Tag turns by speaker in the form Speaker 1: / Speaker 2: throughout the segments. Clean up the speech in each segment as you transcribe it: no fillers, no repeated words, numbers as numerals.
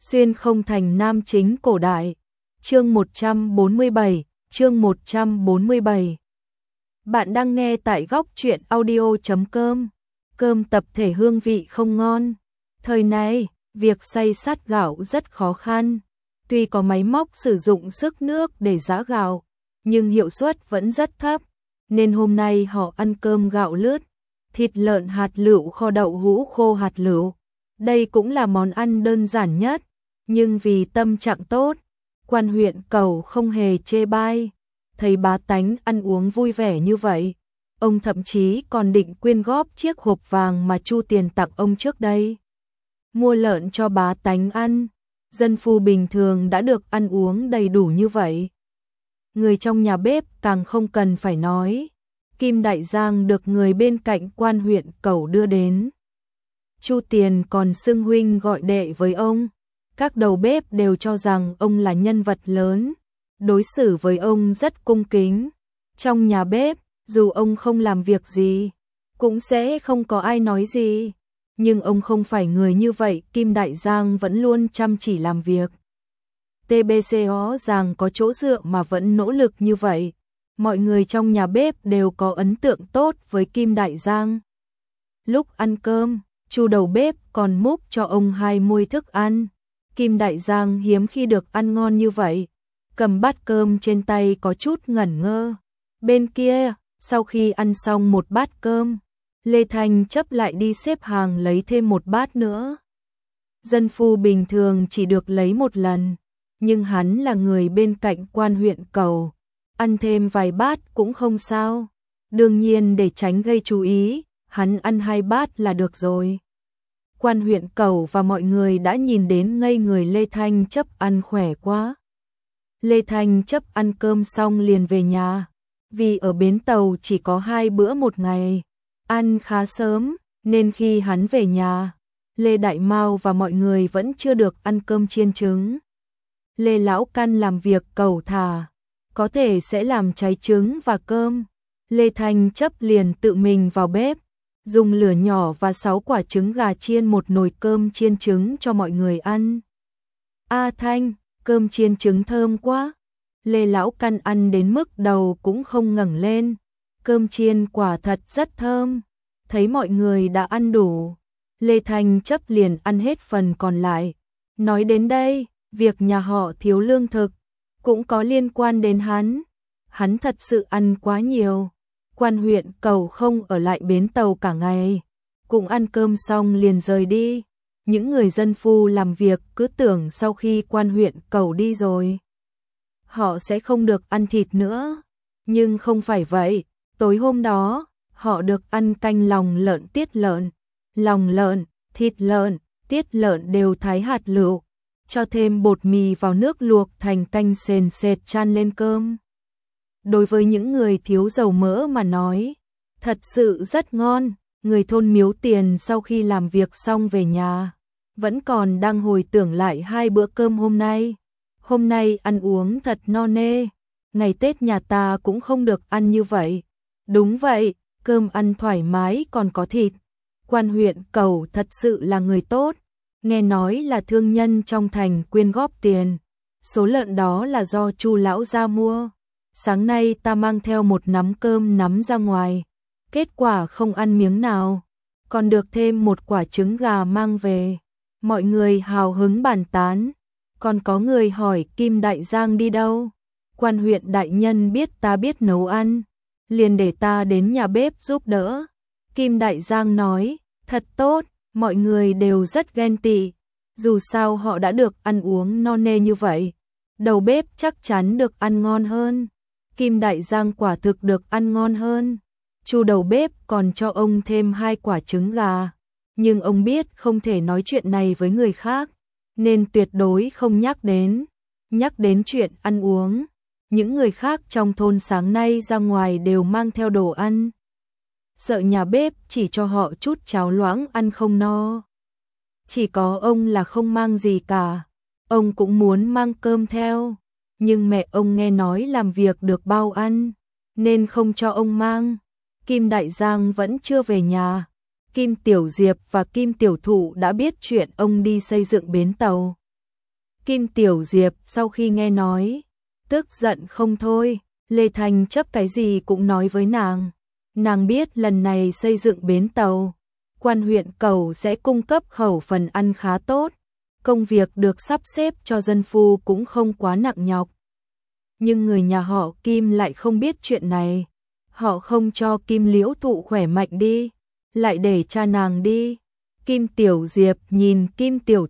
Speaker 1: Xuyên không thành nam chính cổ đại. Chương 147, chương 147. Bạn đang nghe tại góc truyện audio.com. Cơm tập thể hương vị không ngon. Thời này, việc xay sát gạo rất khó khăn. Tuy có máy móc sử dụng sức nước để giã gạo, nhưng hiệu suất vẫn rất thấp. Nên hôm nay họ ăn cơm gạo lứt, thịt lợn hạt lựu kho đậu hũ khô hạt lựu. Đây cũng là món ăn đơn giản nhất, nhưng vì tâm trạng tốt, quan huyện Cầu không hề chê bai. Thấy bá tánh ăn uống vui vẻ như vậy, ông thậm chí còn định quyên góp chiếc hộp vàng mà Chu Tiền tặng ông trước đây. Mua lợn cho bá tánh ăn, dân phu bình thường đã được ăn uống đầy đủ như vậy. Người trong nhà bếp càng không cần phải nói. Kim Đại Giang được người bên cạnh quan huyện Cầu đưa đến. Chu Tiền còn xưng huynh gọi đệ với ông. Các đầu bếp đều cho rằng ông là nhân vật lớn, đối xử với ông rất cung kính. Trong nhà bếp, dù ông không làm việc gì, cũng sẽ không có ai nói gì. Nhưng ông không phải người như vậy, Kim Đại Giang vẫn luôn chăm chỉ làm việc. TBCO rằng có chỗ dựa mà vẫn nỗ lực như vậy. Mọi người trong nhà bếp đều có ấn tượng tốt với Kim Đại Giang. Lúc ăn cơm, Chu đầu bếp còn múc cho ông 2 muôi thức ăn. Kim Đại Giang hiếm khi được ăn ngon như vậy, cầm bát cơm trên tay có chút ngẩn ngơ. Bên kia, sau khi ăn xong một bát cơm, Lê Thanh chấp lại đi xếp hàng lấy thêm một bát nữa. Dân phu bình thường chỉ được lấy một lần, nhưng hắn là người bên cạnh quan huyện Cầu, ăn thêm vài bát cũng không sao. Đương nhiên để tránh gây chú ý, hắn ăn 2 bát là được rồi. Quan huyện Cầu và mọi người đã nhìn đến ngây người. Lê Thanh chấp ăn khỏe quá. Lê Thanh chấp ăn cơm xong liền về nhà, vì ở bến tàu chỉ có 2 bữa một ngày, ăn khá sớm, nên khi hắn về nhà, Lê Đại Mao và mọi người vẫn chưa được ăn cơm chiên trứng. Lê Lão Căn làm việc cầu thả, có thể sẽ làm cháy trứng và cơm. Lê Thanh chấp liền tự mình vào bếp, dùng lửa nhỏ và 6 quả trứng gà chiên một nồi cơm chiên trứng cho mọi người ăn. A Thanh, cơm chiên trứng thơm quá. Lê Lão Căn ăn đến mức đầu cũng không ngẩng lên. Cơm chiên quả thật rất thơm. Thấy mọi người đã ăn đủ, Lê Thanh chấp liền ăn hết phần còn lại. Nói đến đây, việc nhà họ thiếu lương thực cũng có liên quan đến hắn. Hắn thật sự ăn quá nhiều. Quan huyện Cầu không ở lại bến tàu cả ngày, cũng ăn cơm xong liền rời đi. Những người dân phu làm việc cứ tưởng sau khi quan huyện Cầu đi rồi, họ sẽ không được ăn thịt nữa. Nhưng không phải vậy, tối hôm đó, họ được ăn canh lòng lợn tiết lợn. Lòng lợn, thịt lợn, tiết lợn đều thái hạt lựu, cho thêm bột mì vào nước luộc thành canh sền sệt chan lên cơm. Đối với những người thiếu dầu mỡ mà nói, thật sự rất ngon. Người thôn Miếu Tiền sau khi làm việc xong về nhà, vẫn còn đang hồi tưởng lại 2 bữa cơm hôm nay. Hôm nay ăn uống thật no nê, ngày Tết nhà ta cũng không được ăn như vậy. Đúng vậy, cơm ăn thoải mái còn có thịt. Quan huyện Cầu thật sự là người tốt, nghe nói là thương nhân trong thành quyên góp tiền. Số lợn đó là do Chu lão gia mua. Sáng nay ta mang theo một nắm cơm nắm ra ngoài, kết quả không ăn miếng nào, còn được thêm một quả trứng gà mang về. Mọi người hào hứng bàn tán, còn có người hỏi Kim Đại Giang đi đâu. Quan huyện đại nhân biết ta biết nấu ăn, liền để ta đến nhà bếp giúp đỡ. Kim Đại Giang nói, thật tốt, mọi người đều rất ghen tị, dù sao họ đã được ăn uống no nê như vậy, đầu bếp chắc chắn được ăn ngon hơn. Kim Đại Giang quả thực được ăn ngon hơn. Chu đầu bếp còn cho ông thêm 2 quả trứng gà, nhưng ông biết không thể nói chuyện này với người khác, nên tuyệt đối không nhắc đến. Nhắc đến chuyện ăn uống, những người khác trong thôn sáng nay ra ngoài đều mang theo đồ ăn, sợ nhà bếp chỉ cho họ chút cháo loãng ăn không no. Chỉ có ông là không mang gì cả, ông cũng muốn mang cơm theo. Nhưng mẹ ông nghe nói làm việc được bao ăn, nên không cho ông mang. Kim Đại Giang vẫn chưa về nhà. Kim Tiểu Diệp và Kim Tiểu Thụ đã biết chuyện ông đi xây dựng bến tàu, Kim Tiểu Diệp sau khi nghe nói, tức giận không thôi, Lê Thanh chấp cái gì cũng nói với nàng. Nàng biết lần này xây dựng bến tàu, quan huyện Cầu sẽ cung cấp khẩu phần ăn khá tốt, công việc được sắp xếp cho dân phu cũng không quá nặng nhọc. Nhưng người nhà họ Kim lại không biết chuyện này, họ không cho Kim Liễu Thụ khỏe mạnh đi, lại để cha nàng đi. Kim Tiểu Diệp nhìn Kim Tiểu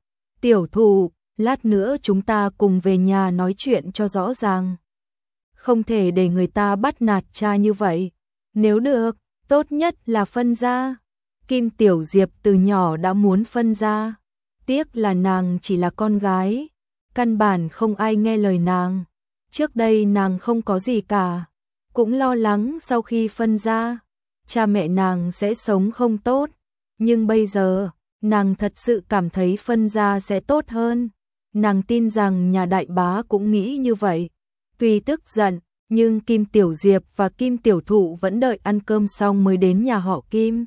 Speaker 1: Thụ, lát nữa chúng ta cùng về nhà nói chuyện cho rõ ràng. Không thể để người ta bắt nạt cha như vậy, nếu được, tốt nhất là phân ra. Kim Tiểu Diệp từ nhỏ đã muốn phân ra, tiếc là nàng chỉ là con gái, căn bản không ai nghe lời nàng. Trước đây nàng không có gì cả, cũng lo lắng sau khi phân ra, cha mẹ nàng sẽ sống không tốt, nhưng bây giờ, nàng thật sự cảm thấy phân ra sẽ tốt hơn. Nàng tin rằng nhà đại bá cũng nghĩ như vậy. Tuy tức giận, nhưng Kim Tiểu Diệp và Kim Tiểu Thụ vẫn đợi ăn cơm xong mới đến nhà họ Kim.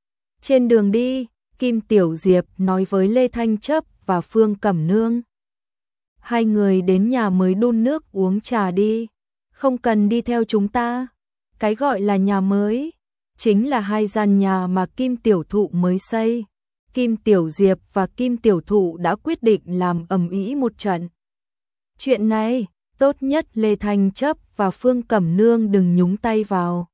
Speaker 1: Trên đường đi, Kim Tiểu Diệp nói với Lê Thanh Chấp và Phương Cẩm Nương. Hai người đến nhà mới đun nước uống trà đi, không cần đi theo chúng ta. Cái gọi là nhà mới, chính là hai gian nhà mà Kim Tiểu Thụ mới xây. Kim Tiểu Diệp và Kim Tiểu Thụ đã quyết định làm ầm ĩ một trận. Chuyện này, tốt nhất Lê Thanh Chấp và Phương Cẩm Nương đừng nhúng tay vào.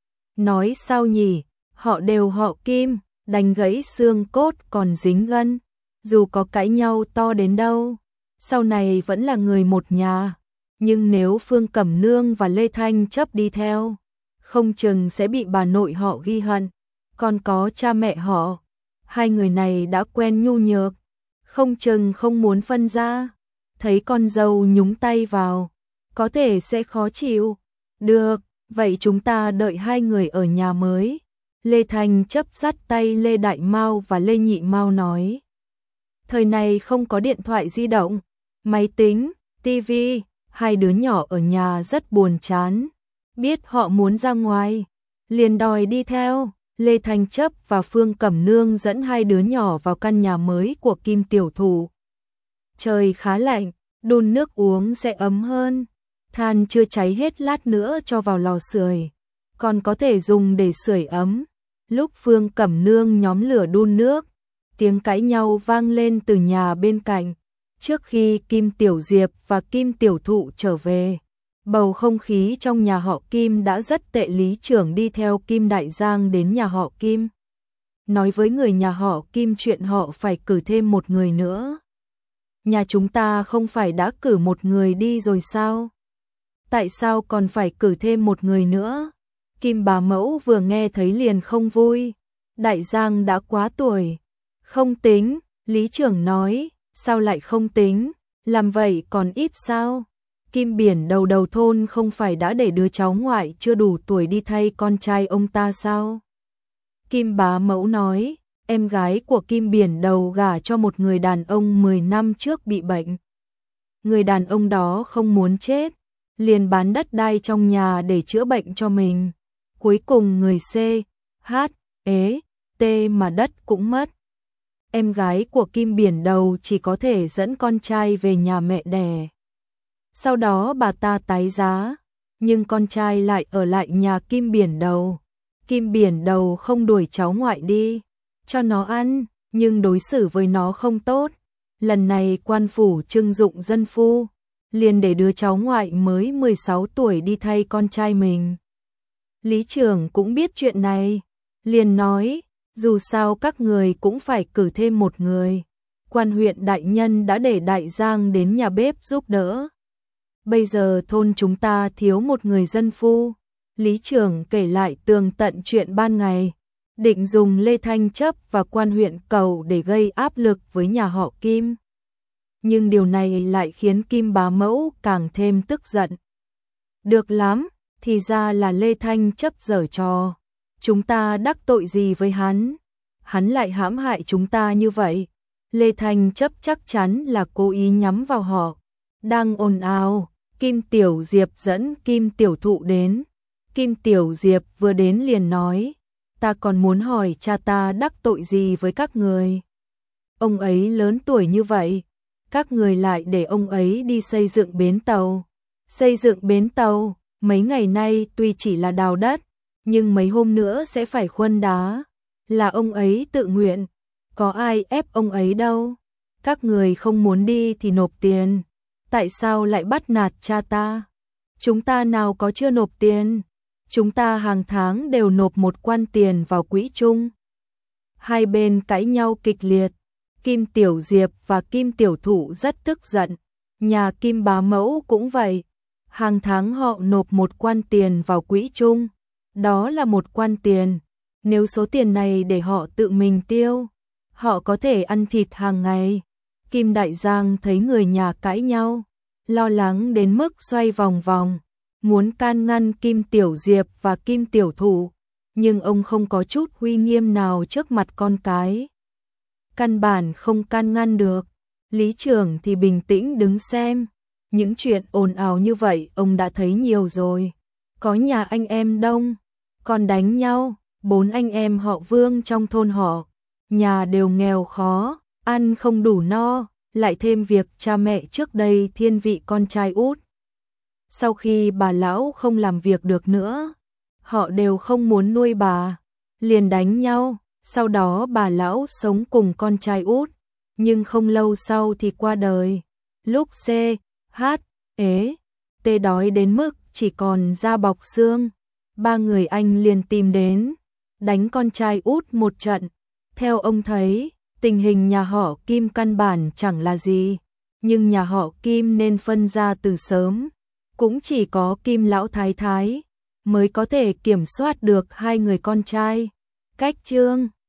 Speaker 1: Nói sao nhỉ, họ đều họ Kim, đánh gãy xương cốt còn dính gân, dù có cãi nhau to đến đâu, sau này vẫn là người một nhà. Nhưng nếu Phương Cẩm Nương và Lê Thanh Chấp đi theo, không chừng sẽ bị bà nội họ ghi hận, còn có cha mẹ họ. Hai người này đã quen nhu nhược, không chừng không muốn phân ra, thấy con dâu nhúng tay vào, có thể sẽ khó chịu. Được, vậy chúng ta đợi hai người ở nhà mới. Lê Thanh Chấp dắt tay Lê Đại Mao và Lê Nhị Mao nói. Thời này không có điện thoại di động, máy tính, tivi, hai đứa nhỏ ở nhà rất buồn chán. Biết họ muốn ra ngoài, liền đòi đi theo. Lê Thanh Chấp và Phương Cẩm Nương dẫn hai đứa nhỏ vào căn nhà mới của Kim Tiểu Thụ. Trời khá lạnh, đun nước uống sẽ ấm hơn. Than chưa cháy hết lát nữa cho vào lò sưởi, còn có thể dùng để sưởi ấm. Lúc Phương Cẩm Nương nhóm lửa đun nước, tiếng cãi nhau vang lên từ nhà bên cạnh. Trước khi Kim Tiểu Diệp và Kim Tiểu Thụ trở về, bầu không khí trong nhà họ Kim đã rất tệ. Lý trưởng đi theo Kim Đại Giang đến nhà họ Kim, nói với người nhà họ Kim chuyện họ phải cử thêm một người nữa. Nhà chúng ta không phải đã cử một người đi rồi sao? Tại sao còn phải cử thêm một người nữa? Kim bà mẫu vừa nghe thấy liền không vui. Đại Giang đã quá tuổi. Không tính, Lý trưởng nói, sao lại không tính? Làm vậy còn ít sao? Kim Biển Đầu đầu thôn không phải đã để đứa cháu ngoại chưa đủ tuổi đi thay con trai ông ta sao? Kim bá mẫu nói, em gái của Kim Biển Đầu gả cho một người đàn ông 10 năm trước bị bệnh. Người đàn ông đó không muốn chết, liền bán đất đai trong nhà để chữa bệnh cho mình. Cuối cùng người C, H, ế, T mà đất cũng mất. Em gái của Kim Biển Đầu chỉ có thể dẫn con trai về nhà mẹ đẻ. Sau đó bà ta tái giá, nhưng con trai lại ở lại nhà Kim Biển Đầu. Kim Biển Đầu không đuổi cháu ngoại đi, cho nó ăn, nhưng đối xử với nó không tốt. Lần này quan phủ trưng dụng dân phu, liền để đứa cháu ngoại mới 16 tuổi đi thay con trai mình. Lý trưởng cũng biết chuyện này, liền nói, dù sao các người cũng phải cử thêm một người. Quan huyện đại nhân đã để Đại Giang đến nhà bếp giúp đỡ. Bây giờ thôn chúng ta thiếu một người dân phu. Lý trưởng kể lại tường tận chuyện ban ngày, định dùng Lê Thanh Chấp và quan huyện Cầu để gây áp lực với nhà họ Kim. Nhưng điều này lại khiến Kim bá mẫu càng thêm tức giận. Được lắm, thì ra là Lê Thanh Chấp giở trò. Chúng ta đắc tội gì với hắn? Hắn lại hãm hại chúng ta như vậy. Lê Thanh Chấp chắc chắn là cố ý nhắm vào họ. Đang ồn ào, Kim Tiểu Diệp dẫn Kim Tiểu Thụ đến. Kim Tiểu Diệp vừa đến liền nói, ta còn muốn hỏi cha ta đắc tội gì với các người. Ông ấy lớn tuổi như vậy, các người lại để ông ấy đi xây dựng bến tàu. Xây dựng bến tàu, mấy ngày nay tuy chỉ là đào đất, nhưng mấy hôm nữa sẽ phải khuân đá. Là ông ấy tự nguyện, có ai ép ông ấy đâu. Các người không muốn đi thì nộp tiền. Tại sao lại bắt nạt cha ta? Chúng ta nào có chưa nộp tiền? Chúng ta hàng tháng đều nộp một quan tiền vào quỹ chung. Hai bên cãi nhau kịch liệt. Kim Tiểu Diệp và Kim Tiểu Thụ rất tức giận. Nhà Kim bá mẫu cũng vậy. Hàng tháng họ nộp một quan tiền vào quỹ chung. Đó là một quan tiền. Nếu số tiền này để họ tự mình tiêu, họ có thể ăn thịt hàng ngày. Kim Đại Giang thấy người nhà cãi nhau, lo lắng đến mức xoay vòng vòng, muốn can ngăn Kim Tiểu Diệp và Kim Tiểu Thụ, nhưng ông không có chút uy nghiêm nào trước mặt con cái. Căn bản không can ngăn được. Lý trưởng thì bình tĩnh đứng xem. Những chuyện ồn ào như vậy ông đã thấy nhiều rồi. Có nhà anh em đông, còn đánh nhau. 4 anh em họ Vương trong thôn họ, nhà đều nghèo khó, ăn không đủ no, lại thêm việc cha mẹ trước đây thiên vị con trai út. Sau khi bà lão không làm việc được nữa, họ đều không muốn nuôi bà, liền đánh nhau. Sau đó bà lão sống cùng con trai út, nhưng không lâu sau thì qua đời. Lúc C, H, ế, T đói đến mức chỉ còn da bọc xương, 3 người anh liền tìm đến, đánh con trai út một trận. Theo ông thấy, tình hình nhà họ Kim căn bản chẳng là gì, nhưng nhà họ Kim nên phân ra từ sớm. Cũng chỉ có Kim lão thái thái mới có thể kiểm soát được 2 người con trai. Cách chương